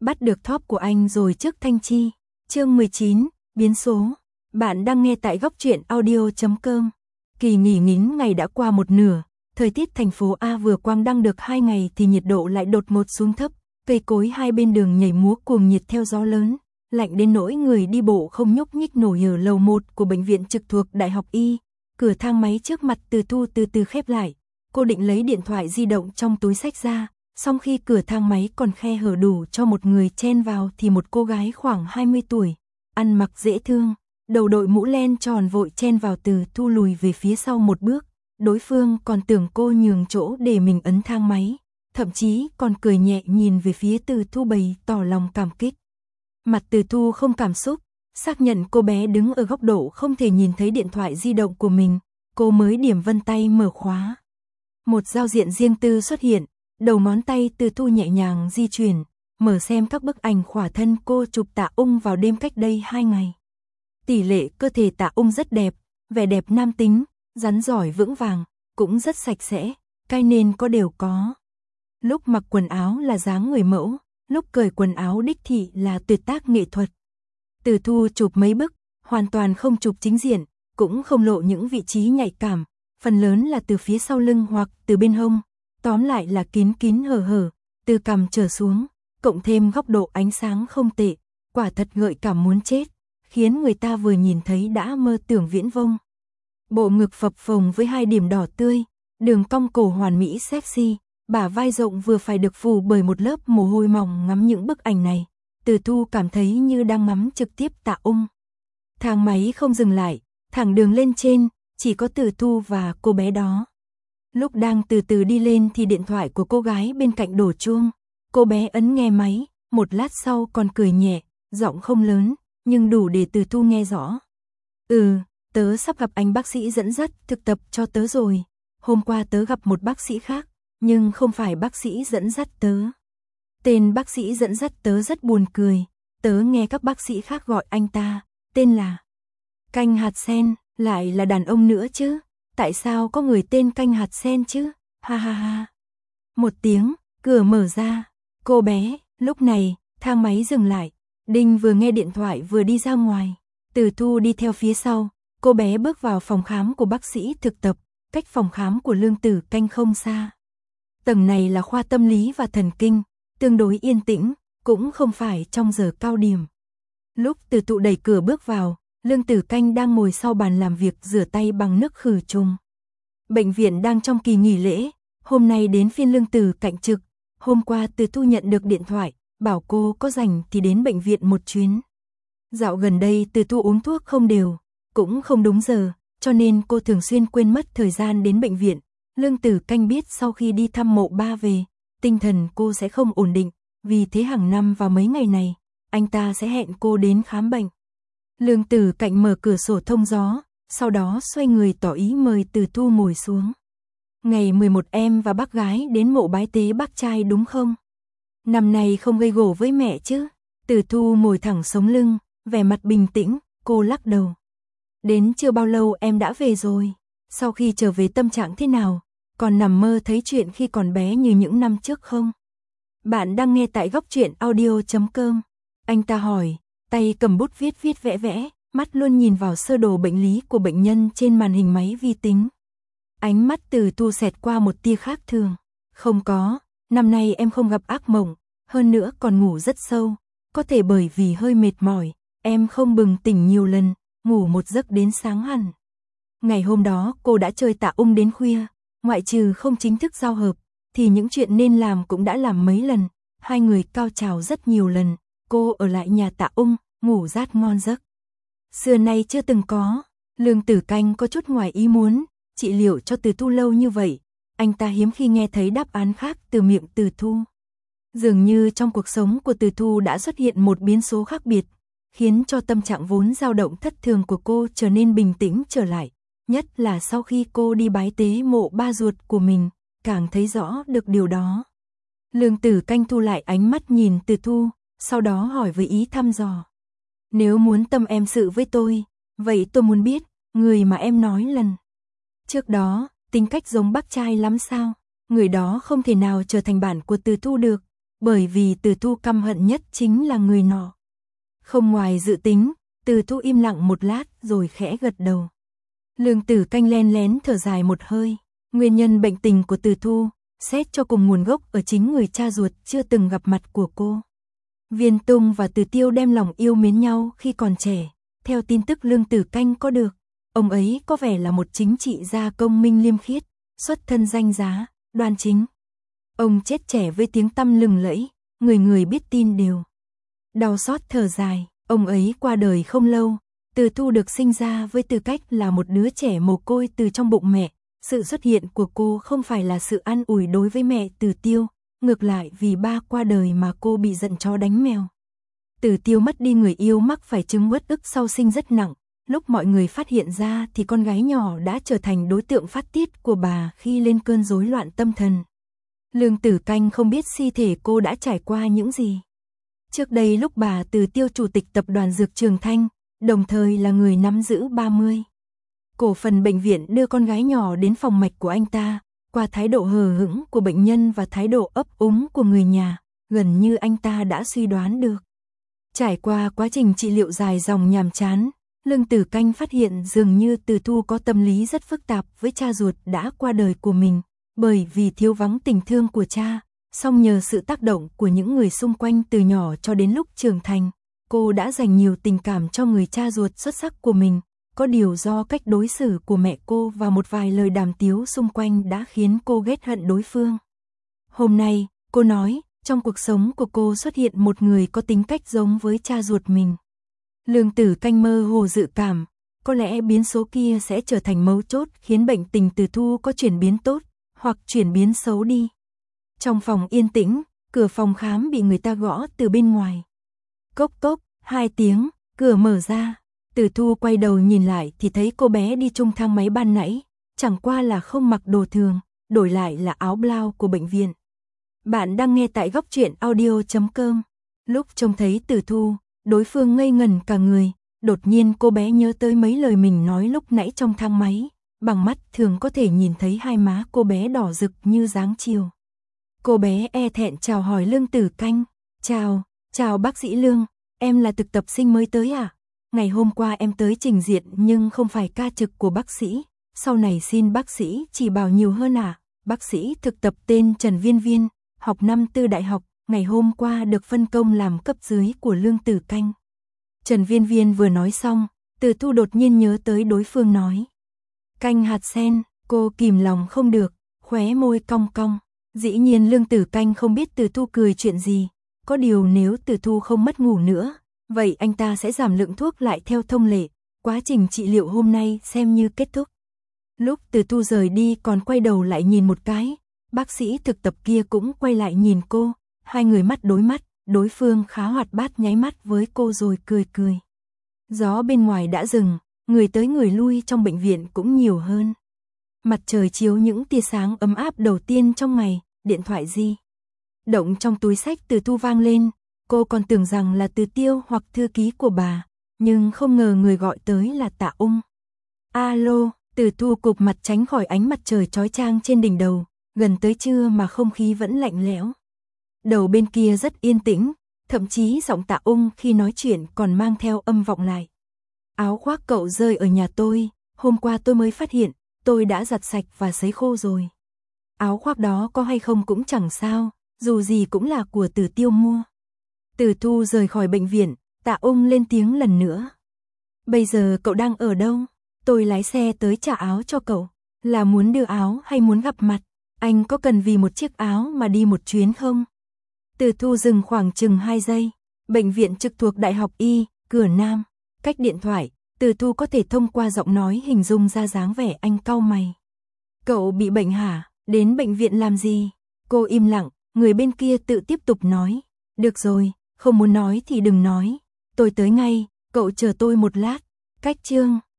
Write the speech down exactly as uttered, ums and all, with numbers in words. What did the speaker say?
Bắt được top của anh rồi trước Thanh Chi. Chương mười chín, biến số. Bạn đang nghe tại góc truyện audio chấm com. Kỳ nghỉ ngắn ngày đã qua một nửa, thời tiết thành phố A vừa quang đăng được hai ngày thì nhiệt độ lại đột ngột xuống thấp, cây cối hai bên đường nhảy múa cuồng nhiệt theo gió lớn, lạnh đến nỗi người đi bộ không nhúc nhích nổi. Ở lầu một của bệnh viện trực thuộc Đại học Y, cửa thang máy trước mặt Từ Thu từ từ khép lại. Cô định lấy điện thoại di động trong túi xách ra, song khi cửa thang máy còn khe hở đủ cho một người chen vào thì một cô gái khoảng hai mươi tuổi, ăn mặc dễ thương, đầu đội mũ len tròn vội chen vào. Từ Thu lùi về phía sau một bước, đối phương còn tưởng cô nhường chỗ để mình ấn thang máy, thậm chí còn cười nhẹ nhìn về phía Từ Thu bày tỏ lòng cảm kích. Mặt Từ Thu không cảm xúc, xác nhận cô bé đứng ở góc độ không thể nhìn thấy điện thoại di động của mình, cô mới điểm vân tay mở khóa. Một giao diện riêng tư xuất hiện, đầu ngón tay Từ Thu nhẹ nhàng di chuyển, mở xem các bức ảnh khỏa thân cô chụp Tạ Ung vào đêm cách đây hai ngày. Tỷ lệ cơ thể Tạ Ung rất đẹp, vẻ đẹp nam tính, rắn giỏi vững vàng, cũng rất sạch sẽ, cái nên có đều có. Lúc mặc quần áo là dáng người mẫu, lúc cởi quần áo đích thị là tuyệt tác nghệ thuật. Từ Thu chụp mấy bức, hoàn toàn không chụp chính diện, cũng không lộ những vị trí nhạy cảm, phần lớn là từ phía sau lưng hoặc từ bên hông, tóm lại là kín kín hở hở, từ cằm trở xuống, cộng thêm góc độ ánh sáng không tệ, quả thật gợi cảm muốn chết, khiến người ta vừa nhìn thấy đã mơ tưởng viễn vông. Bộ ngực phập phồng với hai điểm đỏ tươi, đường cong cổ hoàn mỹ sexy, bả vai rộng vừa phải được phủ bởi một lớp mồ hôi mỏng. Ngắm những bức ảnh này, Từ Thu cảm thấy như đang ngắm trực tiếp Tạ Ung. Thang máy không dừng lại, thẳng đường lên trên, chỉ có Từ Thu và cô bé đó. Lúc đang từ từ đi lên thì điện thoại của cô gái bên cạnh đổ chuông, cô bé ấn nghe máy, một lát sau còn cười nhẹ, giọng không lớn, nhưng đủ để Từ Thu nghe rõ. Ừ, tớ sắp gặp anh bác sĩ dẫn dắt thực tập cho tớ rồi, hôm qua tớ gặp một bác sĩ khác, nhưng không phải bác sĩ dẫn dắt tớ. Tên bác sĩ dẫn dắt tớ rất buồn cười, tớ nghe các bác sĩ khác gọi anh ta, tên là Canh Hạt Sen, lại là đàn ông nữa chứ, tại sao có người tên Canh Hạt Sen chứ, ha ha ha. Một tiếng, cửa mở ra, cô bé, lúc này, thang máy dừng lại, Đinh vừa nghe điện thoại vừa đi ra ngoài, Từ Thu đi theo phía sau, cô bé bước vào phòng khám của bác sĩ thực tập, cách phòng khám của Lương Tử Canh không xa. Tầng này là khoa tâm lý và thần kinh, tương đối yên tĩnh, cũng không phải trong giờ cao điểm. Lúc Từ Thu đẩy cửa bước vào, Lương Tử Canh đang ngồi sau bàn làm việc rửa tay bằng nước khử trùng. Bệnh viện đang trong kỳ nghỉ lễ, hôm nay đến phiên Lương Tử Cạnh trực. Hôm qua Từ Thu nhận được điện thoại, bảo cô có rảnh thì đến bệnh viện một chuyến. Dạo gần đây Từ Thu uống thuốc không đều, cũng không đúng giờ, cho nên cô thường xuyên quên mất thời gian đến bệnh viện. Lương Tử Canh biết sau khi đi thăm mộ ba về, tinh thần cô sẽ không ổn định, vì thế hàng năm vào mấy ngày này, anh ta sẽ hẹn cô đến khám bệnh. Lương Tử Cạnh mở cửa sổ thông gió, sau đó xoay người tỏ ý mời Từ Thu ngồi xuống. Ngày mười một em và bác gái đến mộ bái tế bác trai đúng không? Năm nay không gây gổ với mẹ chứ? Từ Thu ngồi thẳng sống lưng, vẻ mặt bình tĩnh, cô lắc đầu. Đến chưa bao lâu em đã về rồi. Sau khi trở về tâm trạng thế nào? Còn nằm mơ thấy chuyện khi còn bé như những năm trước không? Bạn đang nghe tại góc truyện audio chấm com. Anh ta hỏi, tay cầm bút viết viết vẽ vẽ, mắt luôn nhìn vào sơ đồ bệnh lý của bệnh nhân trên màn hình máy vi tính. Ánh mắt Từ Thu xẹt qua một tia khác thường. Không có, năm nay em không gặp ác mộng, hơn nữa còn ngủ rất sâu. Có thể bởi vì hơi mệt mỏi, em không bừng tỉnh nhiều lần, ngủ một giấc đến sáng hẳn. Ngày hôm đó cô đã chơi Tạ Ung đến khuya, ngoại trừ không chính thức giao hợp, thì những chuyện nên làm cũng đã làm mấy lần. Hai người cao trào rất nhiều lần, cô ở lại nhà Tạ Ung, ngủ rát ngon giấc. Xưa nay chưa từng có, Lương Tử Canh có chút ngoài ý muốn, trị liệu cho Từ Thu lâu như vậy, anh ta hiếm khi nghe thấy đáp án khác từ miệng Từ Thu. Dường như trong cuộc sống của Từ Thu đã xuất hiện một biến số khác biệt, khiến cho tâm trạng vốn dao động thất thường của cô trở nên bình tĩnh trở lại, nhất là sau khi cô đi bái tế mộ ba ruột của mình, càng thấy rõ được điều đó. Lương Tử Canh thu lại ánh mắt nhìn Từ Thu, sau đó hỏi với ý thăm dò. Nếu muốn tâm em sự với tôi, vậy tôi muốn biết, người mà em nói lần trước đó, tính cách giống bác trai lắm sao? Người đó không thể nào trở thành bạn của Từ Thu được. bởi vì Từ Thu căm hận nhất chính là người nọ. Không ngoài dự tính, Từ Thu im lặng một lát rồi khẽ gật đầu. Lương Tử Canh len lén thở dài một hơi, nguyên nhân bệnh tình của Từ Thu, xét cho cùng nguồn gốc ở chính người cha ruột chưa từng gặp mặt của cô. Viên Tung và Từ Tiêu đem lòng yêu mến nhau khi còn trẻ, theo tin tức Lương Tử Canh có được, ông ấy có vẻ là một chính trị gia công minh liêm khiết, xuất thân danh giá, đoan chính. Ông chết trẻ với tiếng tăm lừng lẫy, người người biết tin đều. Đau xót thở dài, ông ấy qua đời không lâu, Từ Thu được sinh ra với tư cách là một đứa trẻ mồ côi từ trong bụng mẹ. Sự xuất hiện của cô không phải là sự an ủi đối với mẹ Từ Tiêu, ngược lại vì ba qua đời mà cô bị giận chó đánh mèo. Từ Tiêu mất đi người yêu mắc phải chứng uất ức sau sinh rất nặng, lúc mọi người phát hiện ra thì con gái nhỏ đã trở thành đối tượng phát tiết của bà khi lên cơn rối loạn tâm thần. Lương Tử Canh không biết si thể cô đã trải qua những gì. Trước đây lúc bà Từ Tiêu chủ tịch tập đoàn Dược Trường Thanh, đồng thời là người nắm giữ ba mươi cổ phần bệnh viện đưa con gái nhỏ đến phòng mạch của anh ta, qua thái độ hờ hững của bệnh nhân và thái độ ấp úng của người nhà, gần như anh ta đã suy đoán được. Trải qua quá trình trị liệu dài dòng nhàm chán, Lương Tử Canh phát hiện dường như Từ Thu có tâm lý rất phức tạp với cha ruột đã qua đời của mình, bởi vì thiếu vắng tình thương của cha, song nhờ sự tác động của những người xung quanh từ nhỏ cho đến lúc trưởng thành, cô đã dành nhiều tình cảm cho người cha ruột xuất sắc của mình. Có điều do cách đối xử của mẹ cô và một vài lời đàm tiếu xung quanh đã khiến cô ghét hận đối phương. Hôm nay, cô nói, trong cuộc sống của cô xuất hiện một người có tính cách giống với cha ruột mình. Lương Tử Canh mơ hồ dự cảm, có lẽ biến số kia sẽ trở thành mấu chốt khiến bệnh tình Từ Thu có chuyển biến tốt, hoặc chuyển biến xấu đi. Trong phòng yên tĩnh, cửa phòng khám bị người ta gõ từ bên ngoài. Cốc cốc, hai tiếng, cửa mở ra. Từ Thu quay đầu nhìn lại thì thấy cô bé đi chung thang máy ban nãy, chẳng qua là không mặc đồ thường, đổi lại là áo blau của bệnh viện. Bạn đang nghe tại góc truyện audio chấm com. Lúc trông thấy Từ Thu, đối phương ngây ngẩn cả người, đột nhiên cô bé nhớ tới mấy lời mình nói lúc nãy trong thang máy, bằng mắt thường có thể nhìn thấy hai má cô bé đỏ rực như dáng chiều. Cô bé e thẹn chào hỏi Lương Tử Canh, "Chào, chào bác sĩ Lương, em là thực tập sinh mới tới à? Ngày hôm qua em tới trình diện nhưng không phải ca trực của bác sĩ, sau này xin bác sĩ chỉ bảo nhiều hơn à?" Bác sĩ thực tập tên Trần Viên Viên, học năm tư đại học, ngày hôm qua được phân công làm cấp dưới của Lương Tử Canh. Trần Viên Viên vừa nói xong, Từ Thu đột nhiên nhớ tới đối phương nói. Canh hạt sen, cô kìm lòng không được, khóe môi cong cong. Dĩ nhiên Lương Tử Canh không biết Từ Thu cười chuyện gì, có điều nếu Từ Thu không mất ngủ nữa, vậy anh ta sẽ giảm lượng thuốc lại theo thông lệ, quá trình trị liệu hôm nay xem như kết thúc. Lúc Từ Thu rời đi còn quay đầu lại nhìn một cái, bác sĩ thực tập kia cũng quay lại nhìn cô, hai người mắt đối mắt, đối phương khá hoạt bát nháy mắt với cô rồi cười cười. Gió bên ngoài đã dừng, người tới người lui trong bệnh viện cũng nhiều hơn. Mặt trời chiếu những tia sáng ấm áp đầu tiên trong ngày, điện thoại di động trong túi xách Từ Thu vang lên, cô còn tưởng rằng là Từ Tiêu hoặc thư ký của bà, nhưng không ngờ người gọi tới là Tạ Ung. Alo, Từ Thu cụp mặt tránh khỏi ánh mặt trời chói chang trên đỉnh đầu, gần tới trưa mà không khí vẫn lạnh lẽo. Đầu bên kia rất yên tĩnh, thậm chí giọng Tạ Ung khi nói chuyện còn mang theo âm vọng lại. Áo khoác cậu rơi ở nhà tôi, hôm qua tôi mới phát hiện, tôi đã giặt sạch và sấy khô rồi. Áo khoác đó có hay không cũng chẳng sao, dù gì cũng là của Từ Tiêu mua. Từ Thu rời khỏi bệnh viện, Tạ Ung lên tiếng lần nữa. Bây giờ cậu đang ở đâu? Tôi lái xe tới trả áo cho cậu. Là muốn đưa áo hay muốn gặp mặt? Anh có cần vì một chiếc áo mà đi một chuyến không? Từ Thu dừng khoảng chừng hai giây. Bệnh viện trực thuộc Đại học Y, cửa Nam. Cách điện thoại, Từ Thu có thể thông qua giọng nói hình dung ra dáng vẻ anh cau mày. Cậu bị bệnh hả? Đến bệnh viện làm gì? Cô im lặng, người bên kia tự tiếp tục nói. Được rồi, không muốn nói thì đừng nói. Tôi tới ngay, cậu chờ tôi một lát. Cách chương